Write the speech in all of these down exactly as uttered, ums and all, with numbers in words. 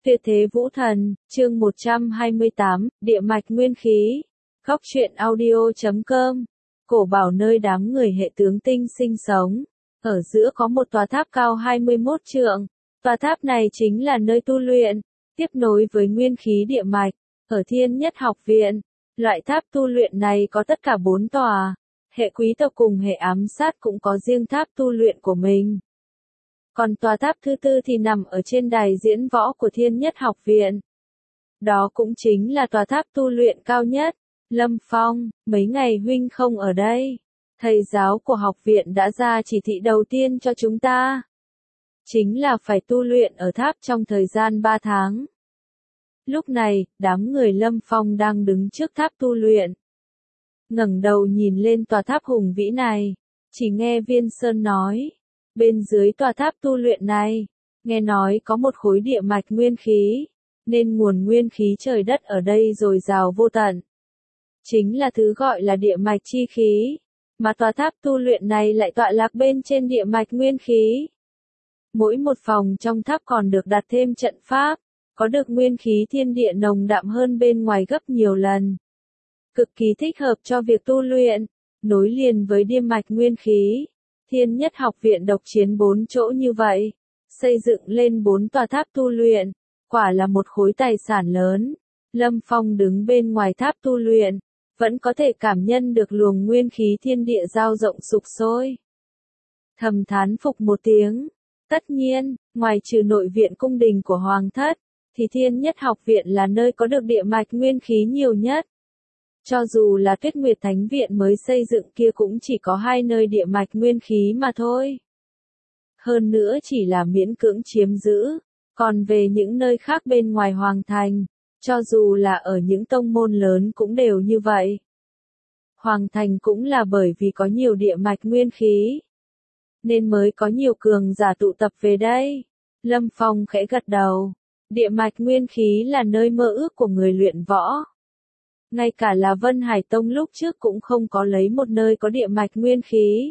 Tuyệt thế vũ thần, chương một trăm hai mươi tám, địa mạch nguyên khí. Góc truyện audio chấm com. Cổ bảo nơi đám người hệ tướng tinh sinh sống. Ở giữa có một tòa tháp cao hai mươi mốt trượng. Tòa tháp này chính là nơi tu luyện, tiếp nối với nguyên khí địa mạch. Ở Thiên Nhất Học Viện, loại tháp tu luyện này có tất cả bốn tòa. Hệ quý tộc cùng hệ ám sát cũng có riêng tháp tu luyện của mình. Còn tòa tháp thứ tư thì nằm ở trên đài diễn võ của Thiên Nhất Học Viện. Đó cũng chính là tòa tháp tu luyện cao nhất. Lâm Phong, mấy ngày huynh không ở đây. Thầy giáo của học viện đã ra chỉ thị đầu tiên cho chúng ta. Chính là phải tu luyện ở tháp trong thời gian ba tháng. Lúc này, đám người Lâm Phong đang đứng trước tháp tu luyện. Ngẩng đầu nhìn lên tòa tháp hùng vĩ này, chỉ nghe Viên Sơn nói. Bên dưới tòa tháp tu luyện này, nghe nói có một khối địa mạch nguyên khí, nên nguồn nguyên khí trời đất ở đây dồi dào vô tận. Chính là thứ gọi là địa mạch chi khí, mà tòa tháp tu luyện này lại tọa lạc bên trên địa mạch nguyên khí. Mỗi một phòng trong tháp còn được đặt thêm trận pháp, có được nguyên khí thiên địa nồng đậm hơn bên ngoài gấp nhiều lần. Cực kỳ thích hợp cho việc tu luyện, nối liền với địa mạch nguyên khí. Thiên Nhất Học Viện độc chiếm bốn chỗ như vậy, xây dựng lên bốn tòa tháp tu luyện, quả là một khối tài sản lớn. Lâm Phong đứng bên ngoài tháp tu luyện, vẫn có thể cảm nhận được luồng nguyên khí thiên địa dao rộng sục sôi. Thầm thán phục một tiếng. Tất nhiên, ngoài trừ nội viện cung đình của Hoàng thất, thì Thiên Nhất Học Viện là nơi có được địa mạch nguyên khí nhiều nhất. Cho dù là Tuyết Nguyệt Thánh Viện mới xây dựng kia cũng chỉ có hai nơi địa mạch nguyên khí mà thôi. Hơn nữa chỉ là miễn cưỡng chiếm giữ, còn về những nơi khác bên ngoài Hoàng Thành, cho dù là ở những tông môn lớn cũng đều như vậy. Hoàng Thành cũng là bởi vì có nhiều địa mạch nguyên khí, nên mới có nhiều cường giả tụ tập về đây. Lâm Phong khẽ gật đầu, địa mạch nguyên khí là nơi mơ ước của người luyện võ. Ngay cả là Vân Hải Tông lúc trước cũng không có lấy một nơi có địa mạch nguyên khí.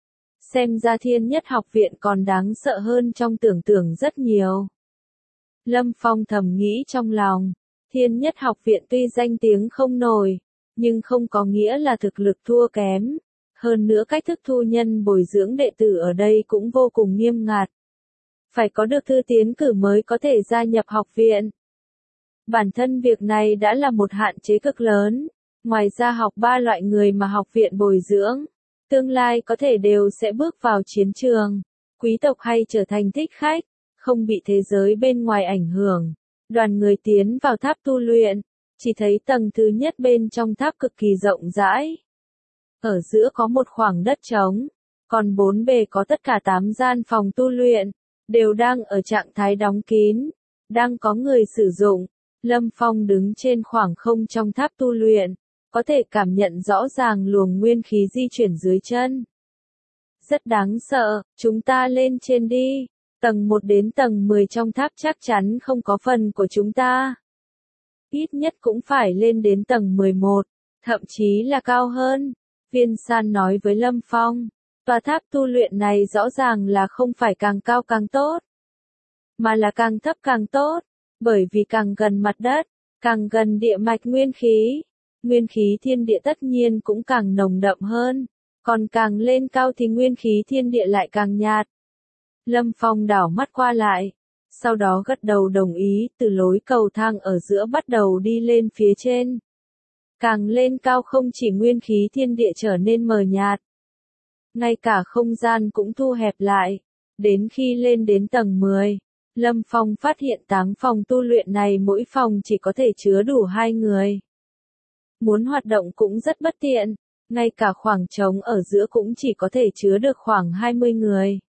Xem ra Thiên Nhất Học Viện còn đáng sợ hơn trong tưởng tượng rất nhiều. Lâm Phong thầm nghĩ trong lòng, Thiên Nhất Học Viện tuy danh tiếng không nổi, nhưng không có nghĩa là thực lực thua kém. Hơn nữa cách thức thu nhân bồi dưỡng đệ tử ở đây cũng vô cùng nghiêm ngặt. Phải có được thư tiến cử mới có thể gia nhập học viện. Bản thân việc này đã là một hạn chế cực lớn, ngoài ra học ba loại người mà học viện bồi dưỡng, tương lai có thể đều sẽ bước vào chiến trường, quý tộc hay trở thành thích khách, không bị thế giới bên ngoài ảnh hưởng. Đoàn người tiến vào tháp tu luyện, chỉ thấy tầng thứ nhất bên trong tháp cực kỳ rộng rãi. Ở giữa có một khoảng đất trống, còn bốn bề có tất cả tám gian phòng tu luyện, đều đang ở trạng thái đóng kín, đang có người sử dụng. Lâm Phong đứng trên khoảng không trong tháp tu luyện, có thể cảm nhận rõ ràng luồng nguyên khí di chuyển dưới chân. Rất đáng sợ, chúng ta lên trên đi, tầng một đến tầng mười trong tháp chắc chắn không có phần của chúng ta. Ít nhất cũng phải lên đến tầng mười một, thậm chí là cao hơn. Viên San nói với Lâm Phong, tòa tháp tu luyện này rõ ràng là không phải càng cao càng tốt, mà là càng thấp càng tốt. Bởi vì càng gần mặt đất, càng gần địa mạch nguyên khí, nguyên khí thiên địa tất nhiên cũng càng nồng đậm hơn, còn càng lên cao thì nguyên khí thiên địa lại càng nhạt. Lâm Phong đảo mắt qua lại, sau đó gật đầu đồng ý, từ lối cầu thang ở giữa bắt đầu đi lên phía trên. Càng lên cao không chỉ nguyên khí thiên địa trở nên mờ nhạt, ngay cả không gian cũng thu hẹp lại, đến khi lên đến tầng mười. Lâm Phong phát hiện tám phòng tu luyện này mỗi phòng chỉ có thể chứa đủ hai người. Muốn hoạt động cũng rất bất tiện, ngay cả khoảng trống ở giữa cũng chỉ có thể chứa được khoảng hai mươi người.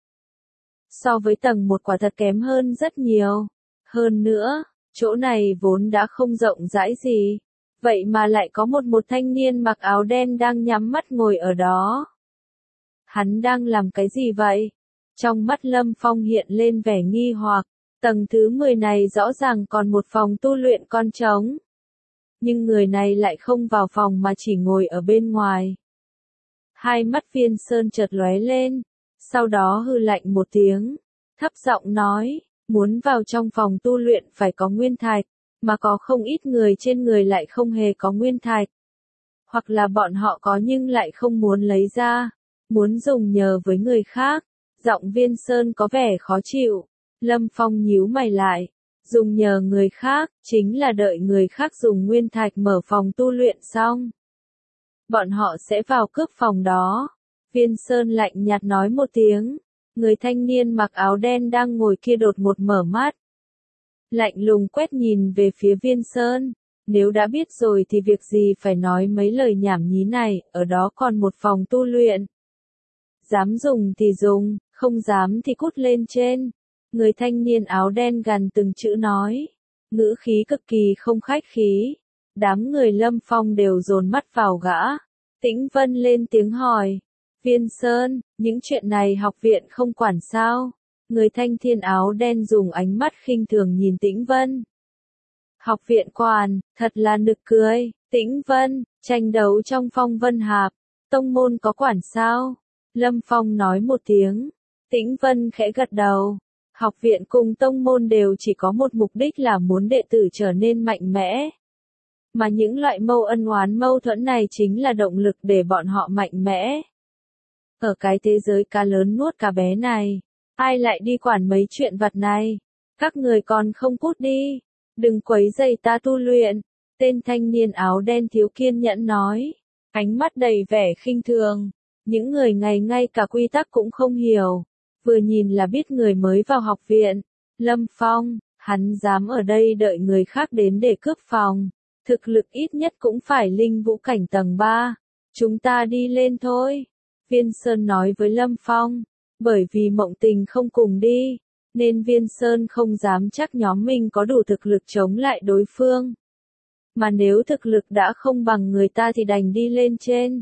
So với tầng một quả thật kém hơn rất nhiều. Hơn nữa, chỗ này vốn đã không rộng rãi gì, vậy mà lại có một một thanh niên mặc áo đen đang nhắm mắt ngồi ở đó. Hắn đang làm cái gì vậy? Trong mắt Lâm Phong hiện lên vẻ nghi hoặc. Tầng thứ mười này rõ ràng còn một phòng tu luyện con trống. Nhưng người này lại không vào phòng mà chỉ ngồi ở bên ngoài. Hai mắt Viên Sơn chợt lóe lên, sau đó hừ lạnh một tiếng, thấp giọng nói, Muốn vào trong phòng tu luyện phải có nguyên thạch, mà có không ít người trên người lại không hề có nguyên thạch. Hoặc là bọn họ có nhưng lại không muốn lấy ra, muốn dùng nhờ với người khác. Giọng Viên Sơn có vẻ khó chịu. Lâm Phong nhíu mày lại. Dùng nhờ người khác, chính là đợi người khác dùng nguyên thạch mở phòng tu luyện xong. Bọn họ sẽ vào cướp phòng đó. Viên Sơn lạnh nhạt nói một tiếng. Người thanh niên mặc áo đen đang ngồi kia đột ngột mở mắt. Lạnh lùng quét nhìn về phía Viên Sơn. Nếu đã biết rồi thì việc gì phải nói mấy lời nhảm nhí này, ở đó còn một phòng tu luyện. Dám dùng thì dùng, không dám thì cút lên trên. Người thanh niên áo đen gằn từng chữ nói. Ngữ khí cực kỳ không khách khí. Đám người Lâm Phong đều dồn mắt vào gã. Tĩnh Vân lên tiếng hỏi. Viên Sơn, những chuyện này học viện không quản sao? Người thanh niên áo đen dùng ánh mắt khinh thường nhìn Tĩnh Vân. Học viện quản, thật là nực cười. Tĩnh Vân, tranh đấu trong Phong Vân Hạp, tông môn có quản sao? Lâm Phong nói một tiếng. Tĩnh Vân khẽ gật đầu. Học viện cùng tông môn đều chỉ có một mục đích là muốn đệ tử trở nên mạnh mẽ. Mà những loại mâu ân oán mâu thuẫn này chính là động lực để bọn họ mạnh mẽ. Ở cái thế giới cá lớn nuốt cá bé này, ai lại đi quản mấy chuyện vặt này? Các người còn không cút đi, đừng quấy rầy ta tu luyện. Tên thanh niên áo đen thiếu kiên nhẫn nói, ánh mắt đầy vẻ khinh thường. Những người ngày ngay cả quy tắc cũng không hiểu, vừa nhìn là biết người mới vào học viện. Lâm Phong, hắn dám ở đây đợi người khác đến để cướp phòng. Thực lực ít nhất cũng phải linh vũ cảnh tầng ba. Chúng ta đi lên thôi. Viên Sơn nói với Lâm Phong. Bởi vì Mộng Tình không cùng đi, nên Viên Sơn không dám chắc nhóm mình có đủ thực lực chống lại đối phương. Mà nếu thực lực đã không bằng người ta thì đành đi lên trên.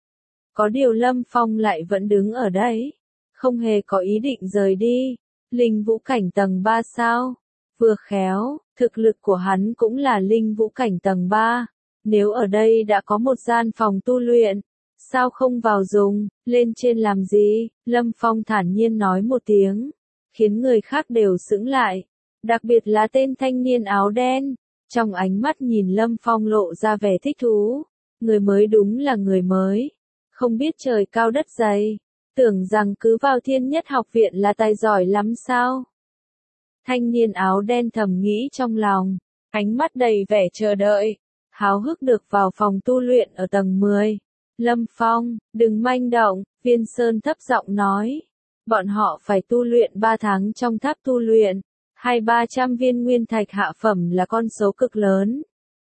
Có điều Lâm Phong lại vẫn đứng ở đấy, không hề có ý định rời đi. Linh vũ cảnh tầng ba sao? Vừa khéo, thực lực của hắn cũng là linh vũ cảnh tầng ba. Nếu ở đây đã có một gian phòng tu luyện, sao không vào dùng, lên trên làm gì? Lâm Phong thản nhiên nói một tiếng, khiến người khác đều sững lại, đặc biệt là tên thanh niên áo đen. Trong ánh mắt nhìn Lâm Phong lộ ra vẻ thích thú. Người mới đúng là người mới, không biết trời cao đất dày, tưởng rằng cứ vào Thiên Nhất học viện là tài giỏi lắm sao? Thanh niên áo đen thầm nghĩ trong lòng, ánh mắt đầy vẻ chờ đợi, háo hức được vào phòng tu luyện ở tầng mười. Lâm Phong, đừng manh động, Viên Sơn thấp giọng nói. Bọn họ phải tu luyện ba tháng trong tháp tu luyện, hai ba trăm viên nguyên thạch hạ phẩm là con số cực lớn.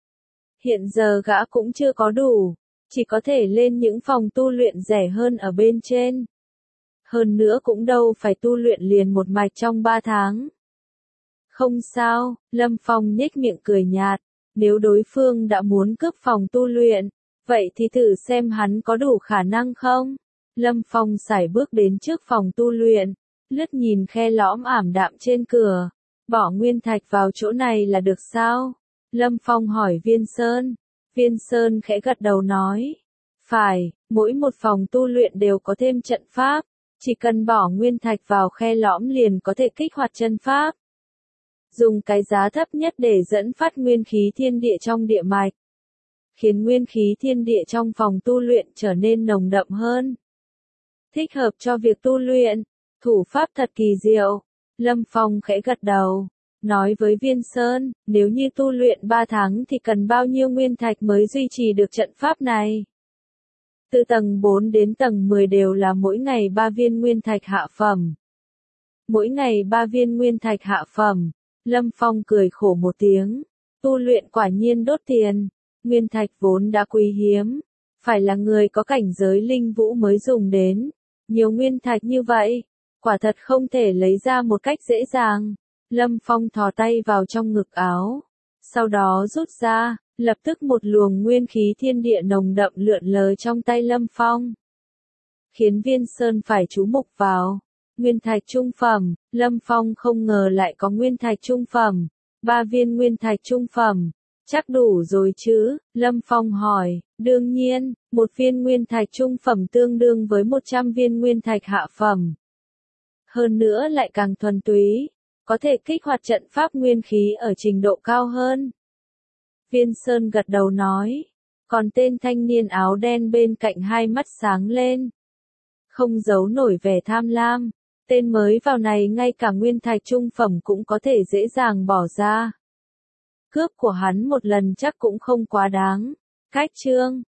Hiện giờ gã cũng chưa có đủ, chỉ có thể lên những phòng tu luyện rẻ hơn ở bên trên. Hơn nữa cũng đâu phải tu luyện liền một mạch trong ba tháng. Không sao, Lâm Phong nhếch miệng cười nhạt, nếu đối phương đã muốn cướp phòng tu luyện, vậy thì thử xem hắn có đủ khả năng không? Lâm Phong sải bước đến trước phòng tu luyện, lướt nhìn khe lõm ảm đạm trên cửa, bỏ nguyên thạch vào chỗ này là được sao? Lâm Phong hỏi Viên Sơn. Viên Sơn khẽ gật đầu nói, phải, mỗi một phòng tu luyện đều có thêm trận pháp, chỉ cần bỏ nguyên thạch vào khe lõm liền có thể kích hoạt chân pháp. Dùng cái giá thấp nhất để dẫn phát nguyên khí thiên địa trong địa mạch, khiến nguyên khí thiên địa trong phòng tu luyện trở nên nồng đậm hơn. Thích hợp cho việc tu luyện, thủ pháp thật kỳ diệu. Lâm Phong khẽ gật đầu, nói với Viên Sơn, nếu như tu luyện ba tháng thì cần bao nhiêu nguyên thạch mới duy trì được trận pháp này? Từ tầng bốn đến tầng mười đều là mỗi ngày ba viên nguyên thạch hạ phẩm. Mỗi ngày ba viên nguyên thạch hạ phẩm. Lâm Phong cười khổ một tiếng, tu luyện quả nhiên đốt tiền, nguyên thạch vốn đã quý hiếm, phải là người có cảnh giới linh vũ mới dùng đến. Nhiều nguyên thạch như vậy, quả thật không thể lấy ra một cách dễ dàng. Lâm Phong thò tay vào trong ngực áo, sau đó rút ra, lập tức một luồng nguyên khí thiên địa nồng đậm lượn lờ trong tay Lâm Phong, khiến Viên Sơn phải chú mục vào. Nguyên thạch trung phẩm, Lâm Phong không ngờ lại có nguyên thạch trung phẩm, ba viên nguyên thạch trung phẩm, chắc đủ rồi chứ? Lâm Phong hỏi. Đương nhiên, một viên nguyên thạch trung phẩm tương đương với một trăm viên nguyên thạch hạ phẩm. Hơn nữa lại càng thuần túy. có thể kích hoạt trận pháp nguyên khí ở trình độ cao hơn. Viên Sơn gật đầu nói, còn tên thanh niên áo đen bên cạnh hai mắt sáng lên. Không giấu nổi vẻ tham lam, tên mới vào này ngay cả nguyên thạch trung phẩm cũng có thể dễ dàng bỏ ra. Cướp của hắn một lần chắc cũng không quá đáng. Cách chương